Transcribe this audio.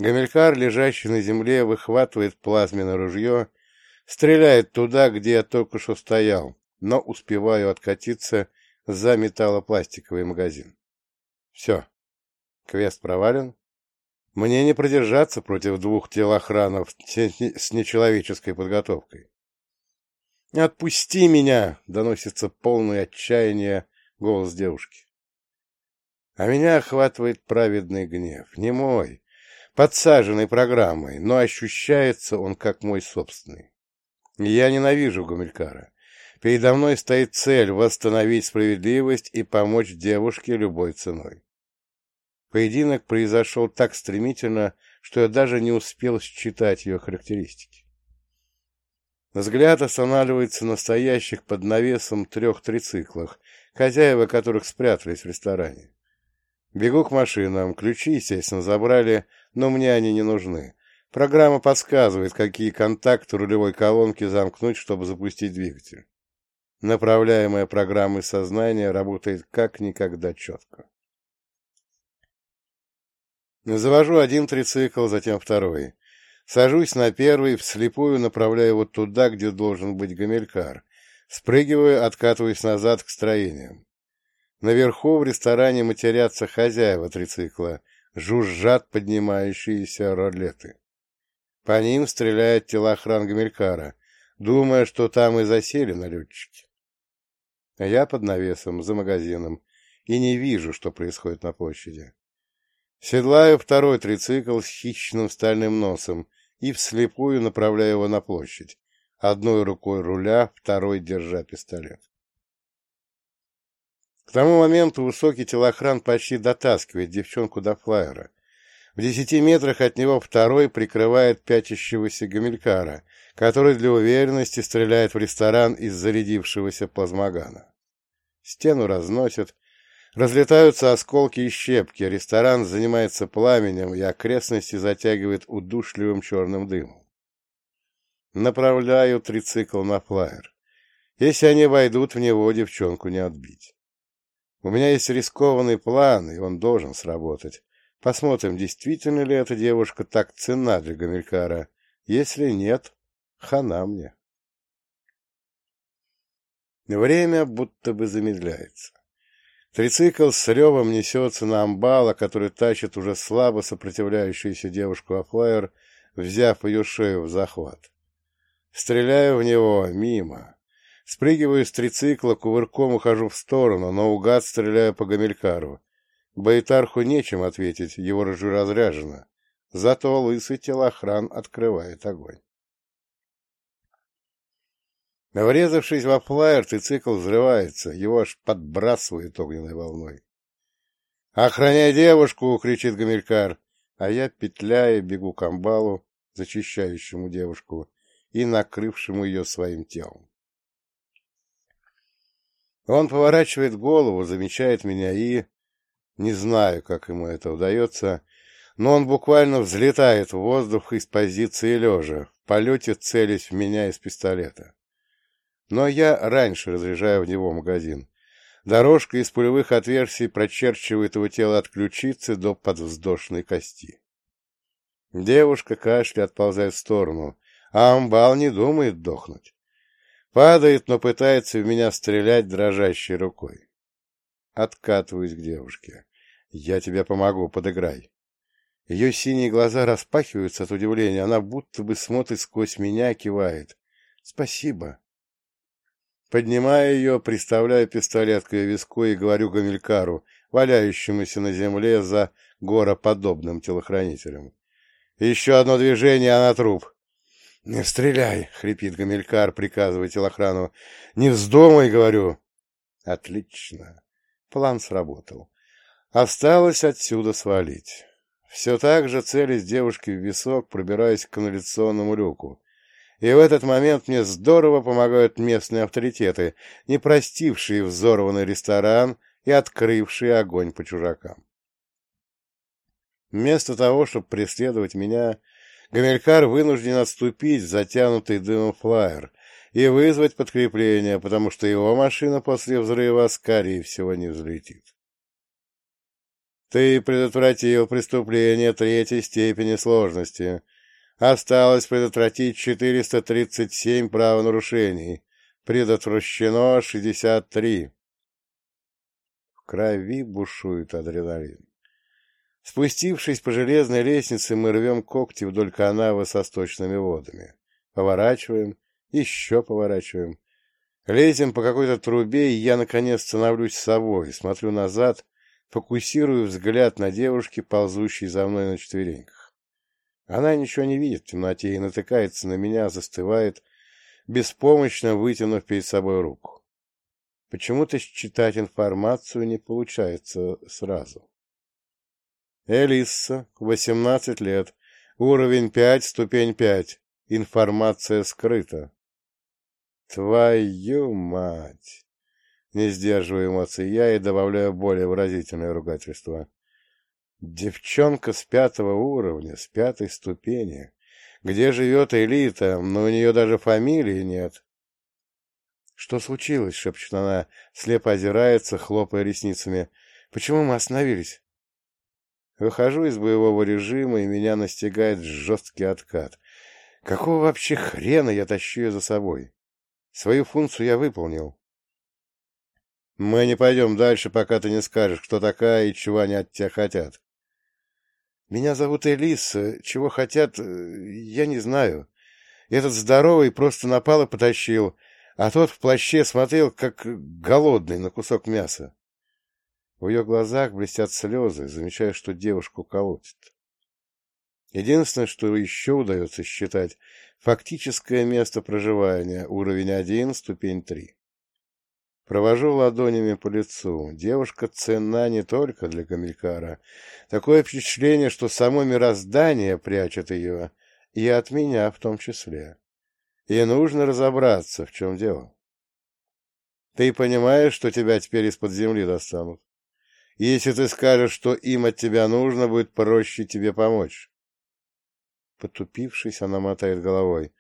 Гамилькар, лежащий на земле, выхватывает плазменное ружье, стреляет туда, где я только что стоял, но успеваю откатиться за металлопластиковый магазин. Все, квест провален. Мне не продержаться против двух телохранов с нечеловеческой подготовкой. «Отпусти меня!» — доносится полное отчаяние голос девушки. А меня охватывает праведный гнев. Не мой, подсаженный программой, но ощущается он как мой собственный. Я ненавижу Гамилькара. Передо мной стоит цель восстановить справедливость и помочь девушке любой ценой. Поединок произошел так стремительно, что я даже не успел считать ее характеристики. Взгляд останавливается на стоящих под навесом 3 трициклах, хозяева которых спрятались в ресторане. Бегу к машинам, ключи, естественно, забрали, но мне они не нужны. Программа подсказывает, какие контакты рулевой колонки замкнуть, чтобы запустить двигатель. Направляемая программой сознания работает как никогда четко. Завожу один трицикл, затем второй. Сажусь на первый, вслепую направляю его туда, где должен быть Гамилькар. Спрыгиваю, откатываюсь назад к строениям. Наверху в ресторане матерятся хозяева трицикла, жужжат поднимающиеся ролеты. По ним стреляет телохран Гамилькара, думая, что там и засели налетчики. А я под навесом, за магазином, и не вижу, что происходит на площади. Седлаю второй трицикл с хищным стальным носом и вслепую направляю его на площадь, одной рукой руля, второй держа пистолет. К тому моменту высокий телохран почти дотаскивает девчонку до флайера. В 10 метрах от него второй прикрывает пятящегося Гамилькара, который для уверенности стреляет в ресторан из зарядившегося плазмогана. Стену разносят, разлетаются осколки и щепки, ресторан занимается пламенем, и окрестности затягивает удушливым черным дымом. Направляю трицикл на флайер. Если они войдут в него, девчонку не отбить. У меня есть рискованный план, и он должен сработать. Посмотрим, действительно ли эта девушка так ценна для Гамилькара. Если нет, хана мне. Время будто бы замедляется. Трицикл с ревом несется на амбала, который тащит уже слабо сопротивляющуюся девушку во флайер, взяв ее шею в захват. Стреляю в него мимо. Спрыгиваю с трицикла, кувырком ухожу в сторону, но угад стреляю по Гамилькару. Баитарху нечем ответить, его ружье разряжено. Зато лысый телохран открывает огонь. Врезавшись во флайер, трицикл взрывается, его аж подбрасывает огненной волной. «Охраняй девушку!» — кричит Гамилькар, а я, петляя, бегу к амбалу, зачищающему девушку и накрывшему ее своим телом. Он поворачивает голову, замечает меня и... Не знаю, как ему это удается, но он буквально взлетает в воздух из позиции лежа, в полете целясь в меня из пистолета. Но я раньше разряжаю в него магазин. Дорожка из пулевых отверстий прочерчивает его тело от ключицы до подвздошной кости. Девушка кашля отползает в сторону, а амбал не думает дохнуть. Падает, но пытается в меня стрелять дрожащей рукой. Откатываюсь к девушке. «Я тебе помогу, подыграй». Ее синие глаза распахиваются от удивления, она будто бы смотрит сквозь меня, кивает. «Спасибо». Поднимаю ее, приставляю пистолет к ее виску и говорю Гамилькару, валяющемуся на земле за гороподобным телохранителем. «Еще одно движение, она труп». «Не стреляй!» — хрипит Гамилькар, приказывая телохрану. «Не вздумай!» — говорю. «Отлично. План сработал. Осталось отсюда свалить». Все так же, целясь девушке в висок, пробираюсь к канализационному люку. И в этот момент мне здорово помогают местные авторитеты, не простившие взорванный ресторан и открывшие огонь по чужакам. Вместо того, чтобы преследовать меня, Гамилькар вынужден отступить в затянутый дымом флайер и вызвать подкрепление, потому что его машина после взрыва, скорее всего, не взлетит. Ты предотвратил преступление третьей степени сложности. Осталось предотвратить 437 правонарушений. Предотвращено 63. В крови бушует адреналин. Спустившись по железной лестнице, мы рвем когти вдоль канавы со сточными водами. Поворачиваем, еще поворачиваем. Лезем по какой-то трубе, и я, наконец, становлюсь совой, смотрю назад, фокусирую взгляд на девушке, ползущей за мной на четвереньках. Она ничего не видит в темноте и натыкается на меня, застывает, беспомощно вытянув перед собой руку. Почему-то считать информацию не получается сразу. Элисса, 18 лет, уровень 5, ступень 5. Информация скрыта. Твою мать! Не сдерживаю эмоций я и добавляю более выразительное ругательство. Девчонка с 5-го уровня, с 5-й ступени. Где живет элита, но у нее даже фамилии нет. «Что случилось?» — шепчет она, слепо озирается, хлопая ресницами. «Почему мы остановились?» Выхожу из боевого режима, и меня настигает жесткий откат. Какого вообще хрена я тащу ее за собой? Свою функцию я выполнил. Мы не пойдем дальше, пока ты не скажешь, кто такая и чего они от тебя хотят. Меня зовут Элиса. Чего хотят, я не знаю. Этот здоровый просто напал и потащил, а тот в плаще смотрел, как голодный, на кусок мяса. В ее глазах блестят слезы, замечая, что девушку колотит. Единственное, что еще удается считать, фактическое место проживания, уровень 1, ступень 3. Провожу ладонями по лицу. Девушка ценна не только для Гамилькара. Такое впечатление, что само мироздание прячет ее, и от меня в том числе. И нужно разобраться, в чем дело. Ты понимаешь, что тебя теперь из-под земли достанут? Если ты скажешь, что им от тебя нужно, будет проще тебе помочь. Потупившись, она мотает головой.